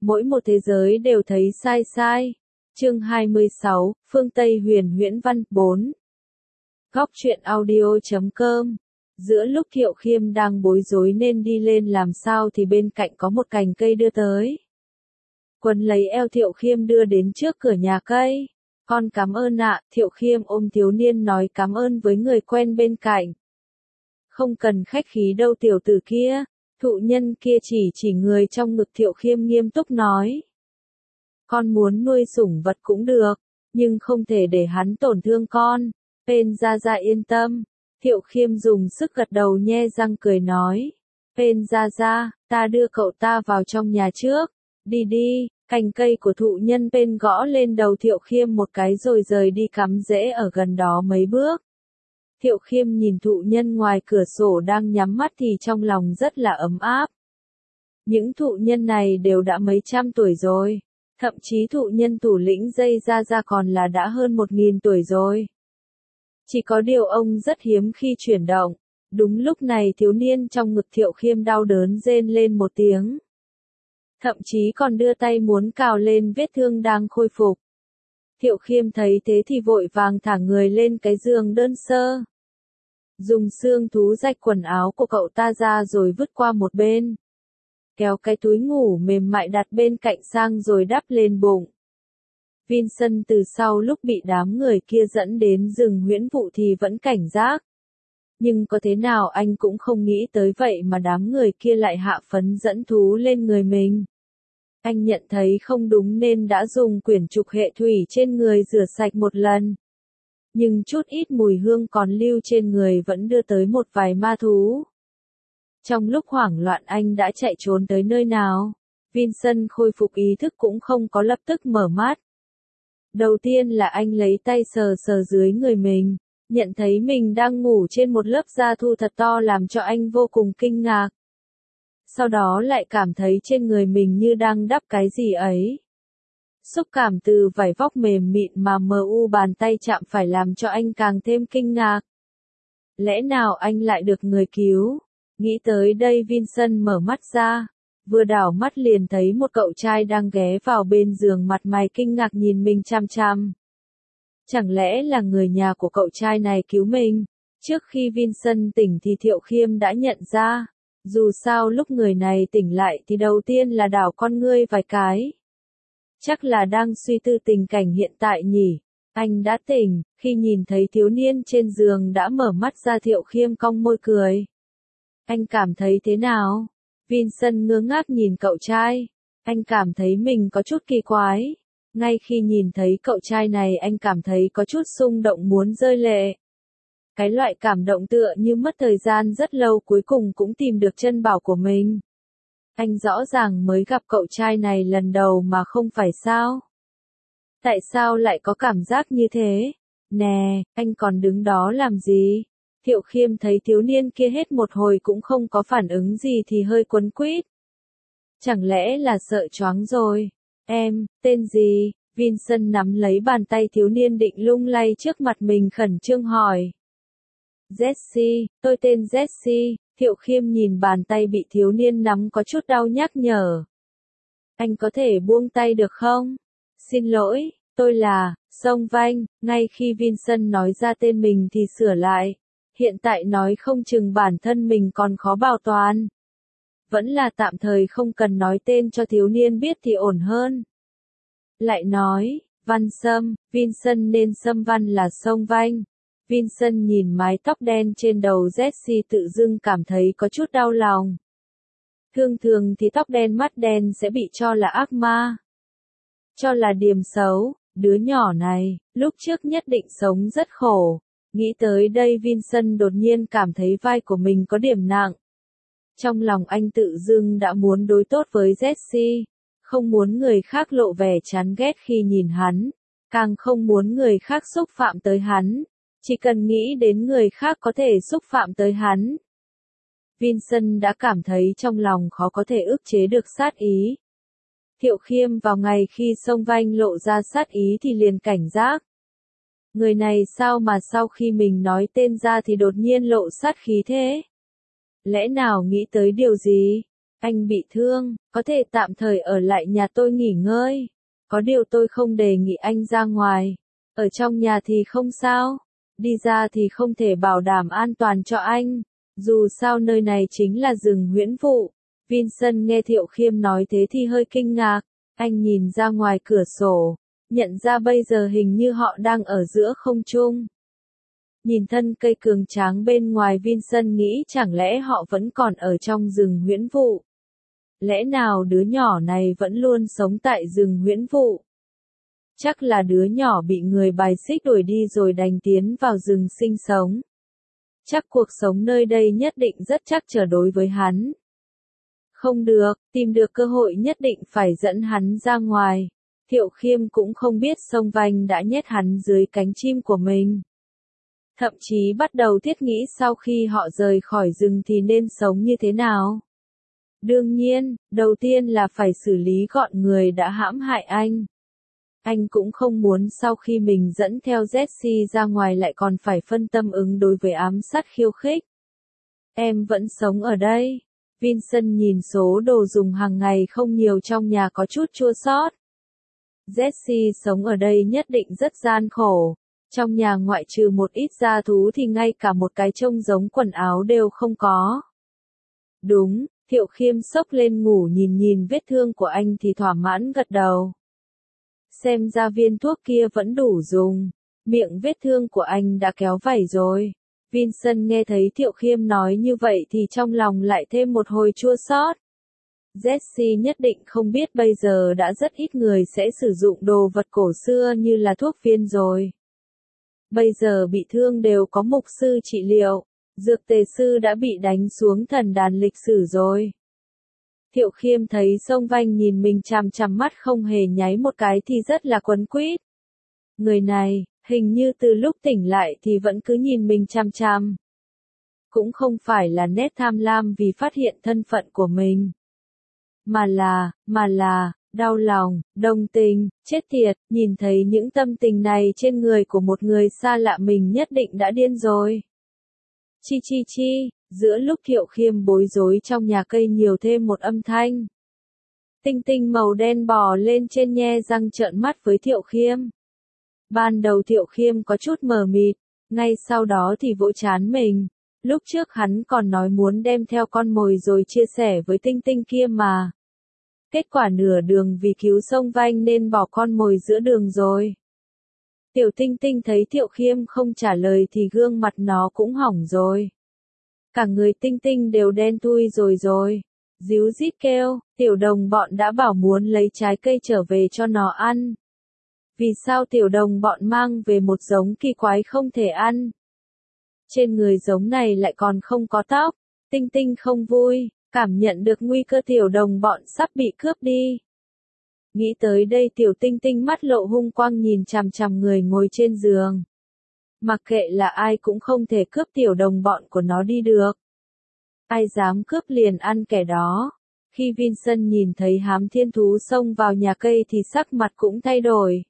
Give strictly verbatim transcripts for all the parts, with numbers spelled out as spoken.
Mỗi một thế giới đều thấy sai sai. Chương hai mươi sáu, Phương Tây Huyền Huyễn Văn, bốn. Góc truyện audio chấm com. Giữa lúc Thiệu Khiêm đang bối rối nên đi lên làm sao thì bên cạnh có một cành cây đưa tới. Quấn lấy eo Thiệu Khiêm đưa đến trước cửa nhà cây. Con cảm ơn ạ, Thiệu Khiêm ôm thiếu niên nói cảm ơn với người quen bên cạnh. Không cần khách khí đâu tiểu tử kia. Thụ nhân kia chỉ chỉ người trong ngực Thiệu Khiêm nghiêm túc nói. Con muốn nuôi sủng vật cũng được, nhưng không thể để hắn tổn thương con. Pen Gia Gia yên tâm. Thiệu Khiêm dùng sức gật đầu nhe răng cười nói. Pen Gia Gia, ta đưa cậu ta vào trong nhà trước. Đi đi, cành cây của thụ nhân Pen gõ lên đầu Thiệu Khiêm một cái rồi rời đi cắm rễ ở gần đó mấy bước. Thiệu Khiêm nhìn thụ nhân ngoài cửa sổ đang nhắm mắt thì trong lòng rất là ấm áp. Những thụ nhân này đều đã mấy trăm tuổi rồi. Thậm chí thụ nhân thủ lĩnh Dây Gia Gia còn là đã hơn một nghìn tuổi rồi. Chỉ có điều ông rất hiếm khi chuyển động. Đúng lúc này thiếu niên trong ngực Thiệu Khiêm đau đớn rên lên một tiếng. Thậm chí còn đưa tay muốn cào lên vết thương đang khôi phục. Thiệu Khiêm thấy thế thì vội vàng thả người lên cái giường đơn sơ. Dùng xương thú rạch quần áo của cậu ta ra rồi vứt qua một bên. Kéo cái túi ngủ mềm mại đặt bên cạnh sang rồi đắp lên bụng. Vincent từ sau lúc bị đám người kia dẫn đến rừng huyễn vụ thì vẫn cảnh giác. Nhưng có thế nào anh cũng không nghĩ tới vậy mà đám người kia lại hạ phấn dẫn thú lên người mình. Anh nhận thấy không đúng nên đã dùng quyển trục hệ thủy trên người rửa sạch một lần. Nhưng chút ít mùi hương còn lưu trên người vẫn đưa tới một vài ma thú. Trong lúc hoảng loạn anh đã chạy trốn tới nơi nào? Vincent khôi phục ý thức cũng không có lập tức mở mắt. Đầu tiên là anh lấy tay sờ sờ dưới người mình, nhận thấy mình đang ngủ trên một lớp da thu thật to làm cho anh vô cùng kinh ngạc. Sau đó lại cảm thấy trên người mình như đang đắp cái gì ấy. Xúc cảm từ vải vóc mềm mịn mà mờ u bàn tay chạm phải làm cho anh càng thêm kinh ngạc. Lẽ nào anh lại được người cứu? Nghĩ tới đây Vincent mở mắt ra, vừa đảo mắt liền thấy một cậu trai đang ghé vào bên giường mặt mày kinh ngạc nhìn mình chằm chằm. Chẳng lẽ là người nhà của cậu trai này cứu mình? Trước khi Vincent tỉnh thì Thiệu Khiêm đã nhận ra, dù sao lúc người này tỉnh lại thì đầu tiên là đảo con ngươi vài cái. Chắc là đang suy tư tình cảnh hiện tại nhỉ. Anh đã tỉnh, khi nhìn thấy thiếu niên trên giường đã mở mắt ra Thiệu Khiêm cong môi cười. Anh cảm thấy thế nào? Vincent ngơ ngác nhìn cậu trai. Anh cảm thấy mình có chút kỳ quái. Ngay khi nhìn thấy cậu trai này anh cảm thấy có chút xung động muốn rơi lệ. Cái loại cảm động tựa như mất thời gian rất lâu cuối cùng cũng tìm được chân bảo của mình. Anh rõ ràng mới gặp cậu trai này lần đầu mà không phải sao? Tại sao lại có cảm giác như thế? Nè, anh còn đứng đó làm gì? Thiệu Khiêm thấy thiếu niên kia hết một hồi cũng không có phản ứng gì thì hơi quấn quýt. Chẳng lẽ là sợ choáng rồi? Em, tên gì? Vincent nắm lấy bàn tay thiếu niên định lung lay trước mặt mình khẩn trương hỏi. Jesse, tôi tên Jesse. Thiệu Khiêm nhìn bàn tay bị thiếu niên nắm có chút đau nhắc nhở. Anh có thể buông tay được không? Xin lỗi, tôi là, Song Vanh. Ngay khi Vincent nói ra tên mình thì sửa lại. Hiện tại nói không chừng bản thân mình còn khó bảo toàn. Vẫn là tạm thời không cần nói tên cho thiếu niên biết thì ổn hơn. Lại nói, Văn Sâm, Vincent nên Sâm Văn là Song Vanh. Vincent nhìn mái tóc đen trên đầu Jesse tự dưng cảm thấy có chút đau lòng. Thường thường thì tóc đen mắt đen sẽ bị cho là ác ma. Cho là điềm xấu, đứa nhỏ này, lúc trước nhất định sống rất khổ. Nghĩ tới đây Vincent đột nhiên cảm thấy vai của mình có điểm nặng. Trong lòng anh tự dưng đã muốn đối tốt với Jesse, không muốn người khác lộ vẻ chán ghét khi nhìn hắn, càng không muốn người khác xúc phạm tới hắn. Chỉ cần nghĩ đến người khác có thể xúc phạm tới hắn. Vincent đã cảm thấy trong lòng khó có thể ức chế được sát ý. Thiệu Khiêm vào ngày khi Song Vanh lộ ra sát ý thì liền cảnh giác. Người này sao mà sau khi mình nói tên ra thì đột nhiên lộ sát khí thế? Lẽ nào nghĩ tới điều gì? Anh bị thương, có thể tạm thời ở lại nhà tôi nghỉ ngơi. Có điều tôi không đề nghị anh ra ngoài. Ở trong nhà thì không sao. Đi ra thì không thể bảo đảm an toàn cho anh. Dù sao nơi này chính là rừng huyễn vụ. Vincent nghe Thiệu Khiêm nói thế thì hơi kinh ngạc. Anh nhìn ra ngoài cửa sổ. Nhận ra bây giờ hình như họ đang ở giữa không trung. Nhìn thân cây cường tráng bên ngoài, Vincent nghĩ chẳng lẽ họ vẫn còn ở trong rừng huyễn vụ. Lẽ nào đứa nhỏ này vẫn luôn sống tại rừng huyễn vụ? Chắc là đứa nhỏ bị người bài xích đuổi đi rồi đành tiến vào rừng sinh sống. Chắc cuộc sống nơi đây nhất định rất trắc trở đối với hắn. Không được, tìm được cơ hội nhất định phải dẫn hắn ra ngoài. Thiệu Khiêm cũng không biết Sông Vanh đã nhét hắn dưới cánh chim của mình. Thậm chí bắt đầu thiết nghĩ sau khi họ rời khỏi rừng thì nên sống như thế nào. Đương nhiên, đầu tiên là phải xử lý gọn người đã hãm hại anh. Anh cũng không muốn sau khi mình dẫn theo Jessie ra ngoài lại còn phải phân tâm ứng đối với ám sát khiêu khích. Em vẫn sống ở đây. Vincent nhìn số đồ dùng hàng ngày không nhiều trong nhà có chút chua xót. Jessie sống ở đây nhất định rất gian khổ. Trong nhà ngoại trừ một ít gia thú thì ngay cả một cái trông giống quần áo đều không có. Đúng, Thiệu Khiêm xốc lên ngủ nhìn nhìn vết thương của anh thì thỏa mãn gật đầu. Xem ra viên thuốc kia vẫn đủ dùng. Miệng vết thương của anh đã kéo vảy rồi. Vincent nghe thấy Thiệu Khiêm nói như vậy thì trong lòng lại thêm một hồi chua xót. Jessie nhất định không biết bây giờ đã rất ít người sẽ sử dụng đồ vật cổ xưa như là thuốc viên rồi. Bây giờ bị thương đều có mục sư trị liệu. Dược tề sư đã bị đánh xuống thần đàn lịch sử rồi. Thiệu Khiêm thấy Sông Vanh nhìn mình chằm chằm mắt không hề nháy một cái thì rất là quấn quýt. Người này, hình như từ lúc tỉnh lại thì vẫn cứ nhìn mình chằm chằm. Cũng không phải là nét tham lam vì phát hiện thân phận của mình. Mà là, mà là, đau lòng, đồng tình, chết tiệt, nhìn thấy những tâm tình này trên người của một người xa lạ mình nhất định đã điên rồi. Chi chi chi, giữa lúc Thiệu Khiêm bối rối trong nhà cây nhiều thêm một âm thanh. Tinh tinh màu đen bò lên trên nhe răng trợn mắt với Thiệu Khiêm. Ban đầu Thiệu Khiêm có chút mờ mịt, ngay sau đó thì vỗ trán mình. Lúc trước hắn còn nói muốn đem theo con mồi rồi chia sẻ với tinh tinh kia mà. Kết quả nửa đường vì cứu Sông Vanh nên bỏ con mồi giữa đường rồi. Tiểu tinh tinh thấy Thiệu Khiêm không trả lời thì gương mặt nó cũng hỏng rồi. Cả người tinh tinh đều đen thui rồi rồi. Díu dít kêu, tiểu đồng bọn đã bảo muốn lấy trái cây trở về cho nó ăn. Vì sao tiểu đồng bọn mang về một giống kỳ quái không thể ăn? Trên người giống này lại còn không có tóc. Tinh tinh không vui, cảm nhận được nguy cơ tiểu đồng bọn sắp bị cướp đi. Nghĩ tới đây tiểu tinh tinh mắt lộ hung quang nhìn chằm chằm người ngồi trên giường. Mặc kệ là ai cũng không thể cướp tiểu đồng bọn của nó đi được. Ai dám cướp liền ăn kẻ đó. Khi Vincent nhìn thấy hám thiên thú xông vào nhà cây thì sắc mặt cũng thay đổi.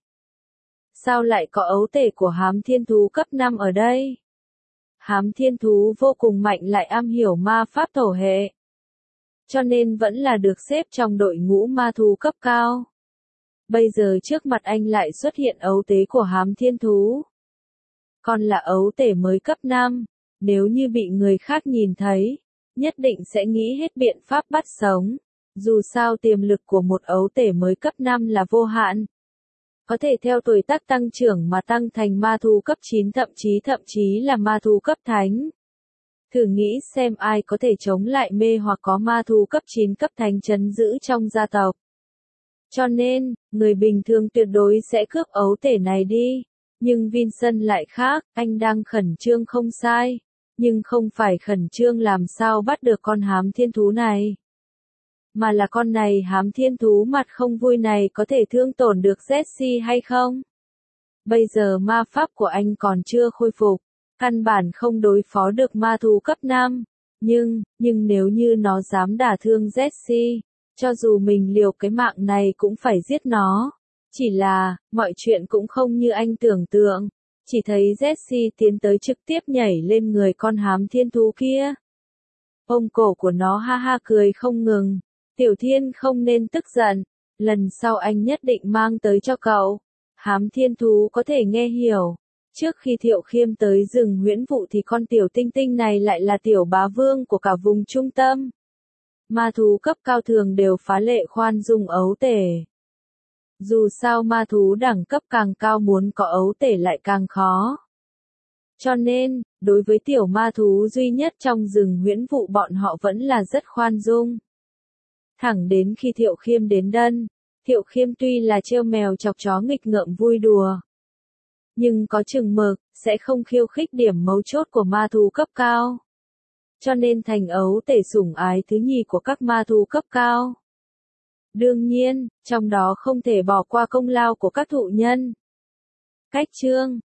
Sao lại có ấu tể của hám thiên thú cấp năm ở đây? Hám thiên thú vô cùng mạnh lại am hiểu ma pháp thổ hệ. Cho nên vẫn là được xếp trong đội ngũ ma thú cấp cao. Bây giờ trước mặt anh lại xuất hiện ấu tế của hám thiên thú. Còn là ấu tể mới cấp năm, nếu như bị người khác nhìn thấy, nhất định sẽ nghĩ hết biện pháp bắt sống. Dù sao tiềm lực của một ấu tể mới cấp năm là vô hạn. Có thể theo tuổi tác tăng trưởng mà tăng thành ma thú cấp chín thậm chí thậm chí là ma thú cấp thánh. Thử nghĩ xem ai có thể chống lại mê hoặc có ma thú cấp chín cấp thánh trấn giữ trong gia tộc. Cho nên, người bình thường tuyệt đối sẽ cướp ấu tể này đi. Nhưng Vincent lại khác, anh đang khẩn trương không sai. Nhưng không phải khẩn trương làm sao bắt được con hám thiên thú này. Mà là con này hám thiên thú mặt không vui này có thể thương tổn được Jessie hay không? Bây giờ ma pháp của anh còn chưa khôi phục. Căn bản không đối phó được ma thú cấp năm. Nhưng, nhưng nếu như nó dám đả thương Jessie, cho dù mình liều cái mạng này cũng phải giết nó. Chỉ là, mọi chuyện cũng không như anh tưởng tượng. Chỉ thấy Jessie tiến tới trực tiếp nhảy lên người con hám thiên thú kia. Ôm cổ của nó ha ha cười không ngừng. Tiểu Thiên không nên tức giận, lần sau anh nhất định mang tới cho cậu. Hám thiên thú có thể nghe hiểu. Trước khi Thiệu Khiêm tới rừng huyễn vụ thì con tiểu tinh tinh này lại là tiểu bá vương của cả vùng trung tâm. Ma thú cấp cao thường đều phá lệ khoan dung ấu tể. Dù sao ma thú đẳng cấp càng cao muốn có ấu tể lại càng khó. Cho nên, đối với tiểu ma thú duy nhất trong rừng huyễn vụ bọn họ vẫn là rất khoan dung. Thẳng đến khi Thiệu Khiêm đến đân, Thiệu Khiêm tuy là trêu mèo chọc chó nghịch ngợm vui đùa, nhưng có chừng mực, sẽ không khiêu khích điểm mấu chốt của ma thú cấp cao. Cho nên thành ấu tể sủng ái thứ nhì của các ma thú cấp cao. Đương nhiên, trong đó không thể bỏ qua công lao của các thụ nhân. Cách chương